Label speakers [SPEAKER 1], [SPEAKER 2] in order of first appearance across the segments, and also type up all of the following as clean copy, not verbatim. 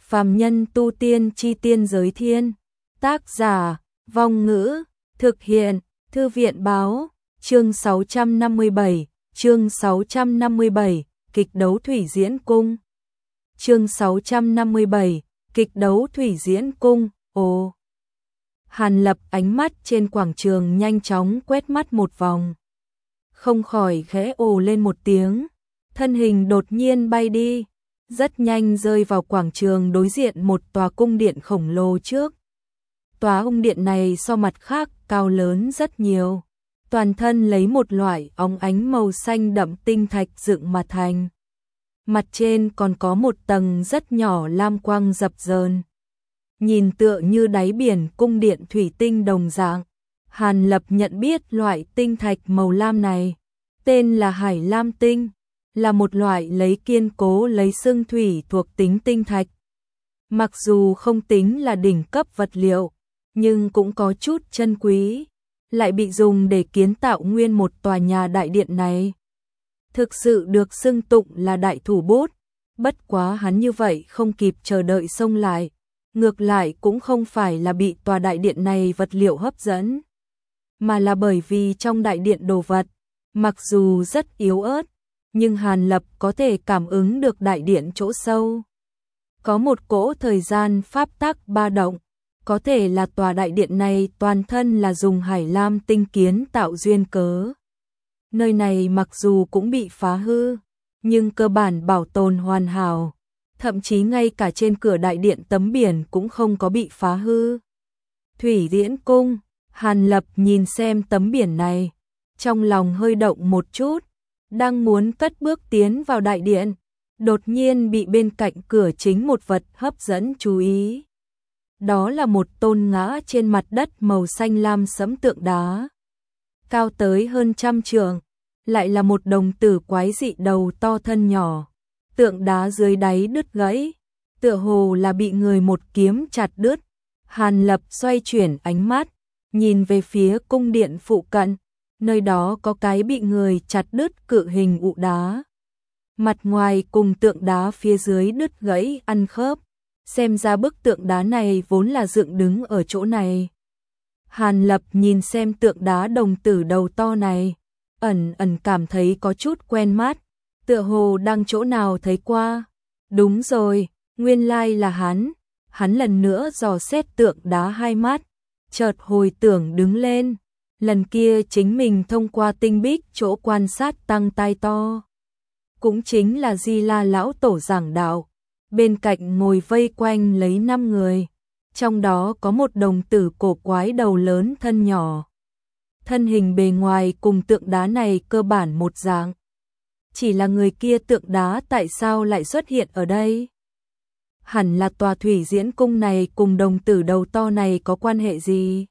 [SPEAKER 1] Phàm nhân tu tiên chi tiên giới thiên. Tác giả, Vong Ngữ, thực hiện, Thư viện báo, chương 657, kịch đấu thủy diễn cung. Chương 657, kịch đấu thủy diễn cung, ồ. Hàn Lập ánh mắt trên quảng trường nhanh chóng quét mắt một vòng. Không khỏi khẽ ồ lên một tiếng, thân hình đột nhiên bay đi, rất nhanh rơi vào quảng trường đối diện một tòa cung điện khổng lồ trước. Tòa cung điện này so mặt khác cao lớn rất nhiều, toàn thân lấy một loại óng ánh màu xanh đậm tinh thạch dựng mà thành. Mặt trên còn có một tầng rất nhỏ lam quang dập dờn, nhìn tựa như đáy biển cung điện thủy tinh đồng dạng. Hàn Lập nhận biết loại tinh thạch màu lam này, tên là Hải Lam tinh, là một loại lấy kiên cố lấy xương thủy thuộc tính tinh thạch. Mặc dù không tính là đỉnh cấp vật liệu, nhưng cũng có chút chân quý, lại bị dùng để kiến tạo nguyên một tòa nhà đại điện này. Thực sự được xưng tụng là đại thủ bút, bất quá hắn như vậy không kịp chờ đợi xông lại, ngược lại cũng không phải là bị tòa đại điện này vật liệu hấp dẫn, mà là bởi vì trong đại điện đồ vật, mặc dù rất yếu ớt, nhưng Hàn Lập có thể cảm ứng được đại điện chỗ sâu. Có một cỗ thời gian pháp tắc ba động, có thể là tòa đại điện này toàn thân là dùng Hải Lam tinh kiến tạo duyên cớ. Nơi này mặc dù cũng bị phá hư, nhưng cơ bản bảo tồn hoàn hảo, thậm chí ngay cả trên cửa đại điện tấm biển cũng không có bị phá hư. Thủy Diễn Cung, Hàn Lập nhìn xem tấm biển này, trong lòng hơi động một chút, đang muốn cất bước tiến vào đại điện, đột nhiên bị bên cạnh cửa chính một vật hấp dẫn chú ý. Đó là một tôn ngã trên mặt đất màu xanh lam sẫm tượng đá, cao tới hơn 100 trượng, lại là một đồng tử quái dị đầu to thân nhỏ. Tượng đá dưới đáy đứt gãy, tựa hồ là bị người một kiếm chặt đứt. Hàn Lập xoay chuyển ánh mắt, nhìn về phía cung điện phụ cận, nơi đó có cái bị người chặt đứt cự hình ụ đá. Mặt ngoài cùng tượng đá phía dưới đứt gãy ăn khớp, xem ra bức tượng đá này vốn là dựng đứng ở chỗ này. Hàn Lập nhìn xem tượng đá đồng tử đầu to này, ẩn cảm thấy có chút quen mắt, tựa hồ đang chỗ nào thấy qua. Đúng rồi, nguyên lai là hắn lần nữa dò xét tượng đá hai mắt, chợt hồi tưởng đứng lên, lần kia chính mình thông qua tinh bích chỗ quan sát tăng tai to. Cũng chính là Di La lão tổ giảng đạo, bên cạnh ngồi vây quanh lấy 5 người, trong đó có một đồng tử cổ quái đầu lớn thân nhỏ. Thân hình bề ngoài cùng tượng đá này cơ bản một dạng. Chỉ là người kia tượng đá tại sao lại xuất hiện ở đây? Hẳn là tòa thủy diễn cung này cùng đồng tử đầu to này có quan hệ gì?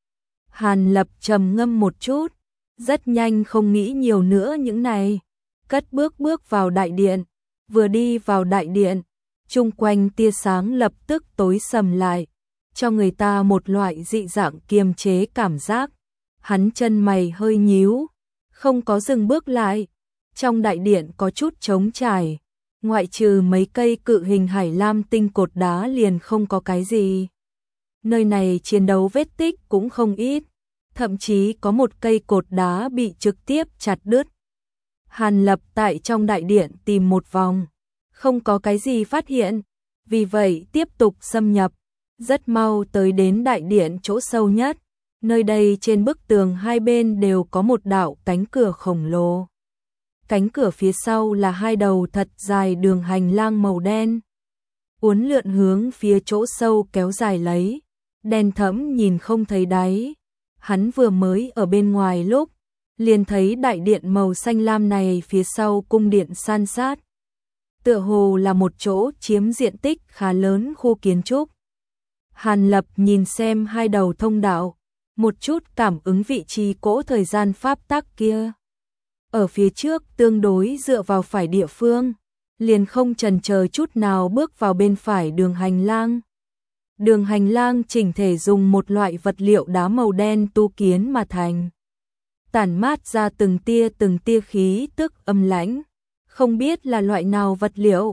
[SPEAKER 1] Hàn Lập trầm ngâm một chút, rất nhanh không nghĩ nhiều nữa những này, cất bước vào đại điện. Vừa đi vào đại điện, chung quanh tia sáng lập tức tối sầm lại, cho người ta một loại dị dạng kiềm chế cảm giác. Hắn chân mày hơi nhíu, không có dừng bước lại. Trong đại điện có chút trống trải, ngoại trừ mấy cây cự hình Hải Lam tinh cột đá liền không có cái gì. Nơi này chiến đấu vết tích cũng không ít, thậm chí có một cây cột đá bị trực tiếp chặt đứt. Hàn Lập tại trong đại điện tìm một vòng, không có cái gì phát hiện, vì vậy tiếp tục xâm nhập, rất mau tới đến đại điện chỗ sâu nhất. Nơi đây trên bức tường hai bên đều có một đạo cánh cửa khổng lồ. Cánh cửa phía sau là hai đầu thật dài đường hành lang màu đen, uốn lượn hướng phía chỗ sâu kéo dài lấy, đen thẫm nhìn không thấy đáy. Hắn vừa mới ở bên ngoài lúc, liền thấy đại điện màu xanh lam này phía sau cung điện san sát. Tựa hồ là một chỗ chiếm diện tích khá lớn khu kiến trúc. Hàn Lập nhìn xem hai đầu thông đạo, một chút cảm ứng vị trí cỗ thời gian pháp tắc kia. Ở phía trước tương đối dựa vào phải địa phương, liền không chần chờ chút nào bước vào bên phải đường hành lang. Đường hành lang chỉnh thể dùng một loại vật liệu đá màu đen tu kiến mà thành, tản mát ra từng tia khí tức âm lãnh, không biết là loại nào vật liệu,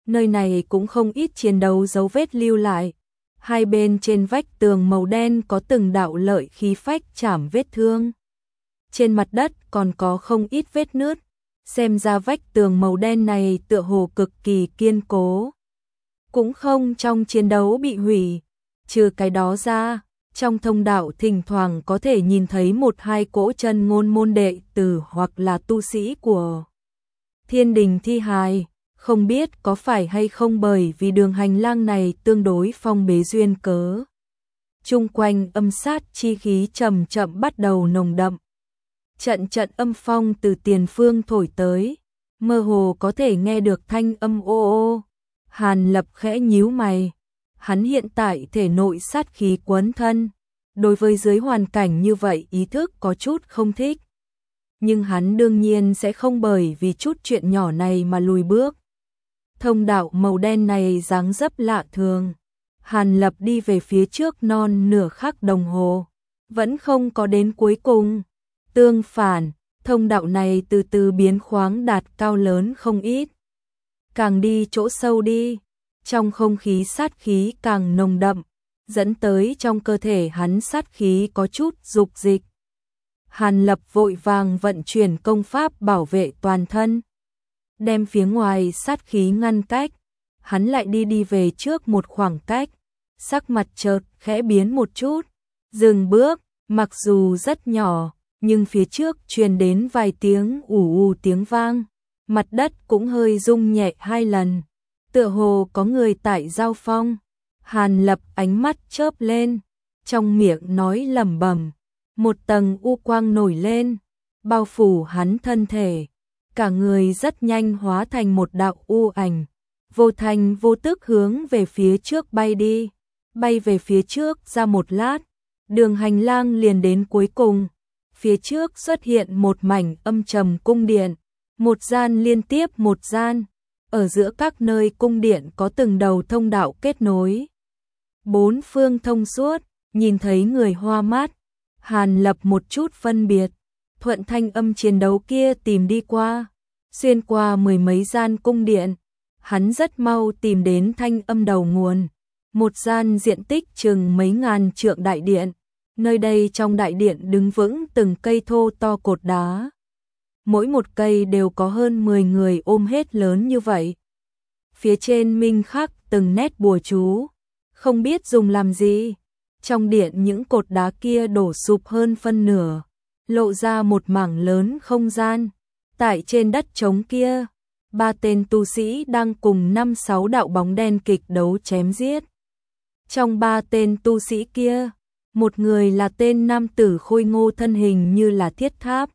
[SPEAKER 1] Nơi này cũng không ít chiến đấu dấu vết lưu lại. Hai bên trên vách tường màu đen có từng đạo lợi khí phách chảm vết thương. Trên mặt đất còn có không ít vết nứt. Xem ra vách tường màu đen này tựa hồ cực kỳ kiên cố. Cũng không trong chiến đấu bị hủy. Trừ cái đó ra, trong thông đạo thỉnh thoảng có thể nhìn thấy một hai cỗ chân ngôn môn đệ tử hoặc là tu sĩ của Thiên Đình thi hài. Không biết có phải hay không bởi vì đường hành lang này tương đối phong bế duyên cớ. Chung quanh âm sát chi khí chậm chậm bắt đầu nồng đậm. Trận trận âm phong từ tiền phương thổi tới, mơ hồ có thể nghe được thanh âm ô ô. Hàn Lập khẽ nhíu mày, hắn hiện tại thể nội sát khí quấn thân, đối với dưới hoàn cảnh như vậy ý thức có chút không thích. Nhưng hắn đương nhiên sẽ không bởi vì chút chuyện nhỏ này mà lùi bước. Thông đạo màu đen này dáng dấp lạ thường. Hàn Lập đi về phía trước non nửa khắc đồng hồ, vẫn không có đến cuối cùng. Tương phản, thông đạo này từ từ biến khoáng đạt cao lớn không ít. Càng đi chỗ sâu đi, trong không khí sát khí càng nồng đậm, dẫn tới trong cơ thể hắn sát khí có chút dục dịch. Hàn Lập vội vàng vận chuyển công pháp bảo vệ toàn thân, đem phía ngoài sát khí ngăn cách. Hắn lại đi về trước một khoảng cách, sắc mặt chợt khẽ biến một chút, dừng bước, mặc dù rất nhỏ, nhưng phía trước truyền đến vài tiếng ù tiếng vang, mặt đất cũng hơi rung nhẹ hai lần, tựa hồ có người tại giao phong. Hàn Lập ánh mắt chớp lên, trong miệng nói lẩm bẩm, một tầng u quang nổi lên, bao phủ hắn thân thể, cả người rất nhanh hóa thành một đạo u ảnh, vô thành vô tức hướng về phía trước bay đi. Bay về phía trước ra một lát, đường hành lang liền đến cuối cùng. Phía trước xuất hiện một mảnh âm trầm cung điện, một gian liên tiếp một gian, ở giữa các nơi cung điện có từng đầu thông đạo kết nối. Bốn phương thông suốt, nhìn thấy người hoa mắt, Hàn Lập một chút phân biệt, thuận thanh âm chiến đấu kia tìm đi qua, xuyên qua mười mấy gian cung điện, hắn rất mau tìm đến thanh âm đầu nguồn, một gian diện tích chừng mấy ngàn trượng đại điện. Nơi đây trong đại điện đứng vững từng cây thô to cột đá. Mỗi một cây đều có hơn 10 người ôm hết lớn như vậy. Phía trên minh khắc từng nét bùa chú, không biết dùng làm gì. Trong điện những cột đá kia đổ sụp hơn phân nửa, lộ ra một mảng lớn không gian. Tại trên đất trống kia, 3 tên tu sĩ đang cùng 5-6 đạo bóng đen kịch đấu chém giết. Trong 3 tên tu sĩ kia, một người là tên nam tử khôi ngô thân hình như là thiết tháp,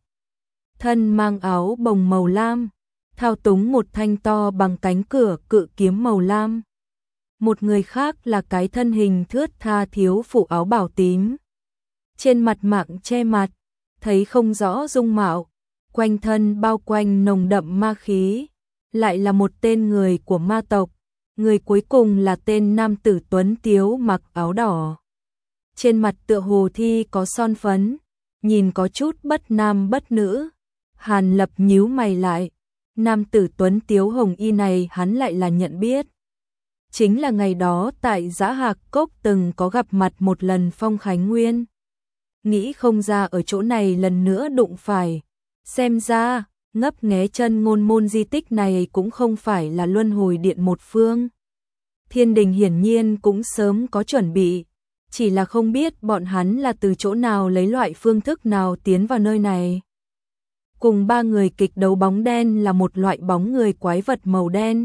[SPEAKER 1] thân mang áo bồng màu lam, thao túng một thanh to bằng cánh cửa cự kiếm màu lam. Một người khác là cái thân hình thướt tha thiếu phụ áo bảo tím, trên mặt mạng che mặt, thấy không rõ dung mạo, quanh thân bao quanh nồng đậm ma khí, lại là một tên người của ma tộc. Người cuối cùng là tên nam tử tuấn tiếu mặc áo đỏ, trên mặt tựa hồ thi có son phấn, nhìn có chút bất nam bất nữ. Hàn Lập nhíu mày lại, nam tử tuấn tiếu hồng y này hắn lại là nhận biết. Chính là ngày đó tại Dã Hạc Cốc từng có gặp mặt một lần Phong Khánh Nguyên. Nghĩ không ra ở chỗ này lần nữa đụng phải. Xem ra, ngấp nghé chân ngôn môn di tích này cũng không phải là luân hồi điện một phương. Thiên Đình hiển nhiên cũng sớm có chuẩn bị, chỉ là không biết bọn hắn là từ chỗ nào lấy loại phương thức nào tiến vào nơi này. Cùng 3 người kịch đấu bóng đen là một loại bóng người quái vật màu đen,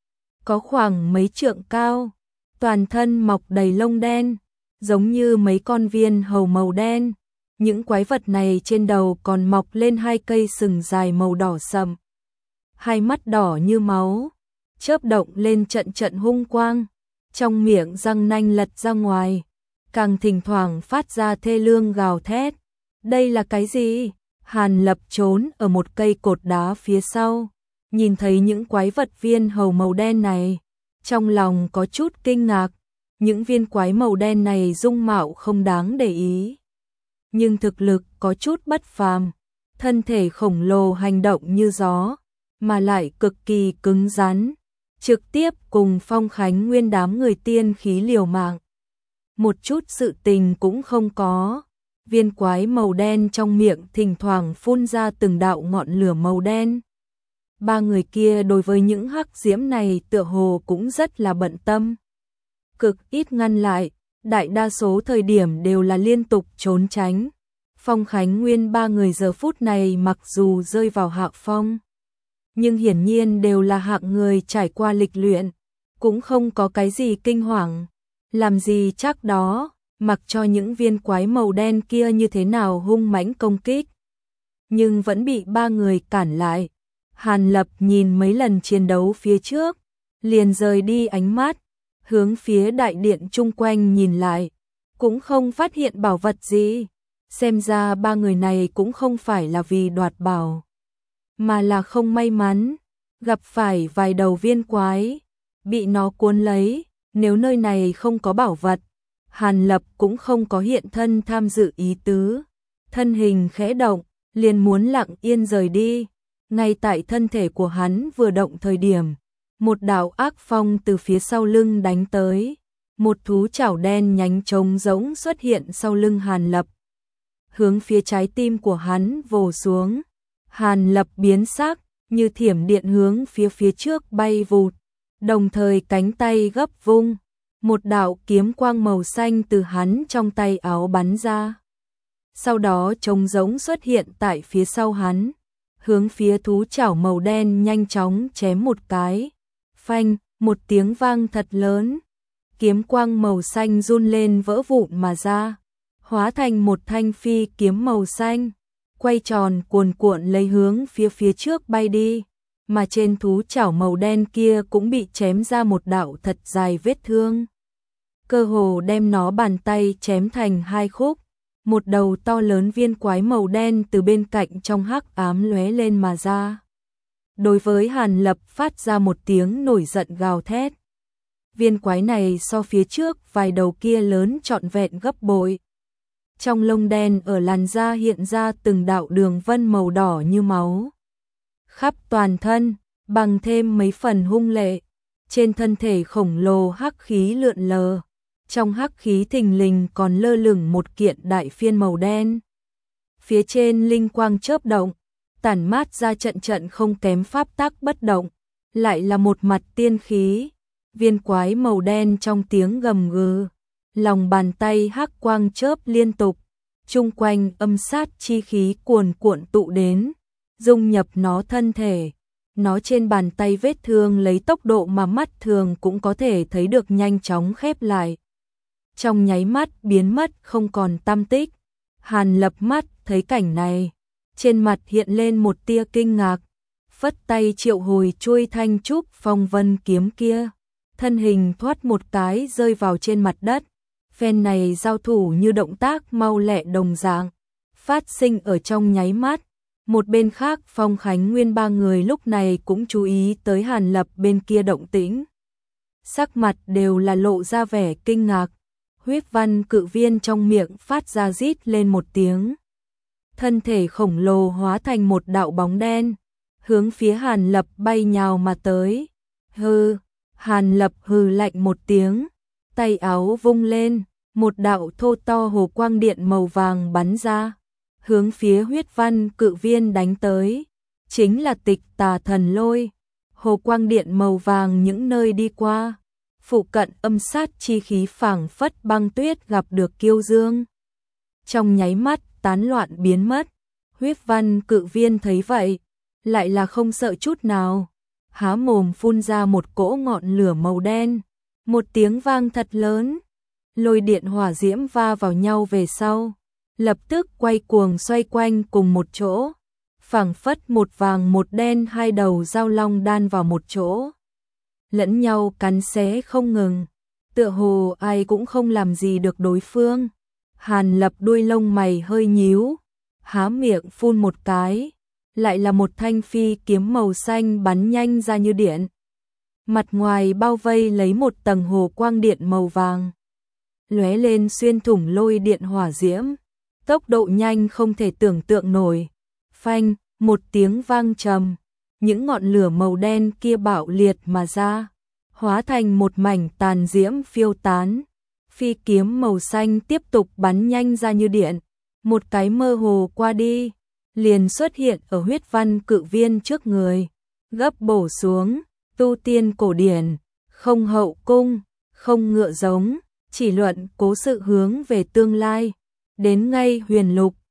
[SPEAKER 1] có khoảng mấy trượng cao, toàn thân mọc đầy lông đen, giống như mấy con viên hầu màu đen. Những quái vật này trên đầu còn mọc lên 2 cây sừng dài màu đỏ sậm, hai mắt đỏ như máu, chớp động lên trận trận hung quang, trong miệng răng nanh lật ra ngoài, càng thỉnh thoảng phát ra thê lương gào thét. Đây là cái gì? Hàn Lập trốn ở một cây cột đá phía sau, nhìn thấy những quái vật viên hầu màu đen này, trong lòng có chút kinh ngạc. Những viên quái màu đen này dung mạo không đáng để ý, nhưng thực lực có chút bất phàm, thân thể khổng lồ hành động như gió, mà lại cực kỳ cứng rắn. trực tiếp cùng Phong Khánh Nguyên đám người tiên khí liều mạng. Một chút sự tình cũng không có. Viên quái màu đen trong miệng thỉnh thoảng phun ra từng đạo ngọn lửa màu đen. Ba người kia đối với những hắc diễm này tựa hồ cũng rất là bận tâm. Cực ít ngăn lại, đại đa số thời điểm đều là liên tục trốn tránh. Phong Khánh Nguyên ba người giờ phút này mặc dù rơi vào hạ phong, nhưng hiển nhiên đều là hạng người trải qua lịch luyện, cũng không có cái gì kinh hoàng. Làm gì chắc đó, mặc cho những viên quái màu đen kia như thế nào hung mãnh công kích, nhưng vẫn bị ba người cản lại. Hàn Lập nhìn mấy lần chiến đấu phía trước, liền rời đi ánh mắt, hướng phía đại điện chung quanh nhìn lại, cũng không phát hiện bảo vật gì. Xem ra ba người này cũng không phải là vì đoạt bảo, mà là không may mắn, gặp phải vài đầu viên quái, bị nó cuốn lấy. Nếu nơi này không có bảo vật, Hàn Lập cũng không có hiện thân tham dự ý tứ. Thân hình khẽ động, liền muốn lặng yên rời đi. Ngay tại thân thể của hắn vừa động thời điểm, một đạo ác phong từ phía sau lưng đánh tới. Một thú chảo đen nhánh trống rỗng xuất hiện sau lưng Hàn Lập, hướng phía trái tim của hắn vồ xuống. Hàn Lập biến sắc, như thiểm điện hướng phía trước bay vụt, đồng thời cánh tay gấp vung, một đạo kiếm quang màu xanh từ hắn trong tay áo bắn ra. Sau đó trống rỗng xuất hiện tại phía sau hắn, hướng phía thú chảo màu đen nhanh chóng chém một cái. Phanh, một tiếng vang thật lớn, kiếm quang màu xanh run lên vỡ vụn mà ra, hóa thành một thanh phi kiếm màu xanh, quay tròn cuồn cuộn lấy hướng phía trước bay đi, mà trên thú chảo màu đen kia cũng bị chém ra một đạo thật dài vết thương, cơ hồ đem nó bàn tay chém thành hai khúc. Một đầu to lớn viên quái màu đen từ bên cạnh trong hắc ám lóe lên mà ra. Đối với Hàn Lập phát ra một tiếng nổi giận gào thét. Viên quái này so phía trước vài đầu kia lớn trọn vẹn gấp bội. Trong lông đen ở làn da hiện ra từng đạo đường vân màu đỏ như máu. Khắp toàn thân, bằng thêm mấy phần hung lệ. Trên thân thể khổng lồ hắc khí lượn lờ. Trong hắc khí thình lình còn lơ lửng một kiện đại phiên màu đen. Phía trên linh quang chớp động, tản mát ra trận trận không kém pháp tắc bất động, lại là một mặt tiên khí. Viên quái màu đen trong tiếng gầm gừ, lòng bàn tay hắc quang chớp liên tục, chung quanh âm sát chi khí cuồn cuộn tụ đến, dung nhập nó thân thể. Nó trên bàn tay vết thương lấy tốc độ mà mắt thường cũng có thể thấy được nhanh chóng khép lại. Trong nháy mắt biến mất không còn tăm tích. Hàn Lập mắt thấy cảnh này, trên mặt hiện lên một tia kinh ngạc, phất tay triệu hồi chuôi thanh trúc phong vân kiếm kia, thân hình thoát một cái rơi vào trên mặt đất. Phen này giao thủ như động tác mau lẹ đồng dạng, phát sinh ở trong nháy mắt. Một bên khác Phong Khánh Nguyên ba người lúc này cũng chú ý tới Hàn Lập bên kia động tĩnh, sắc mặt đều là lộ ra vẻ kinh ngạc. Huyết văn cự viên trong miệng phát ra rít lên một tiếng. Thân thể khổng lồ hóa thành một đạo bóng đen, hướng phía Hàn Lập bay nhào mà tới. Hừ, Hàn Lập hừ lạnh một tiếng, tay áo vung lên, một đạo thô to hồ quang điện màu vàng bắn ra, hướng phía huyết văn cự viên đánh tới. Chính là Tịch Tà Thần Lôi. Hồ quang điện màu vàng những nơi đi qua, phụ cận âm sát chi khí phảng phất băng tuyết gặp được kiêu dương, trong nháy mắt tán loạn biến mất. Huyết văn cự viên thấy vậy, lại là không sợ chút nào, há mồm phun ra một cỗ ngọn lửa màu đen, một tiếng vang thật lớn, lôi điện hỏa diễm va vào nhau về sau, lập tức quay cuồng xoay quanh cùng một chỗ, phảng phất một vàng một đen hai đầu dao long đan vào một chỗ, lẫn nhau cắn xé không ngừng, tựa hồ ai cũng không làm gì được đối phương. Hàn Lập đuôi lông mày hơi nhíu, há miệng phun một cái, lại là một thanh phi kiếm màu xanh bắn nhanh ra như điện. Mặt ngoài bao vây lấy một tầng hồ quang điện màu vàng, lóe lên xuyên thủng lôi điện hỏa diễm, tốc độ nhanh không thể tưởng tượng nổi. Phanh, một tiếng vang trầm, những ngọn lửa màu đen kia bạo liệt mà ra, hóa thành một mảnh tàn diễm phiêu tán. Phi kiếm màu xanh tiếp tục bắn nhanh ra như điện, một cái mơ hồ qua đi, liền xuất hiện ở huyết văn cự viên trước người, gấp bổ xuống, tu tiên cổ điển, không hậu cung, không ngựa giống, chỉ luận cố sự hướng về tương lai, đến ngay huyền lục,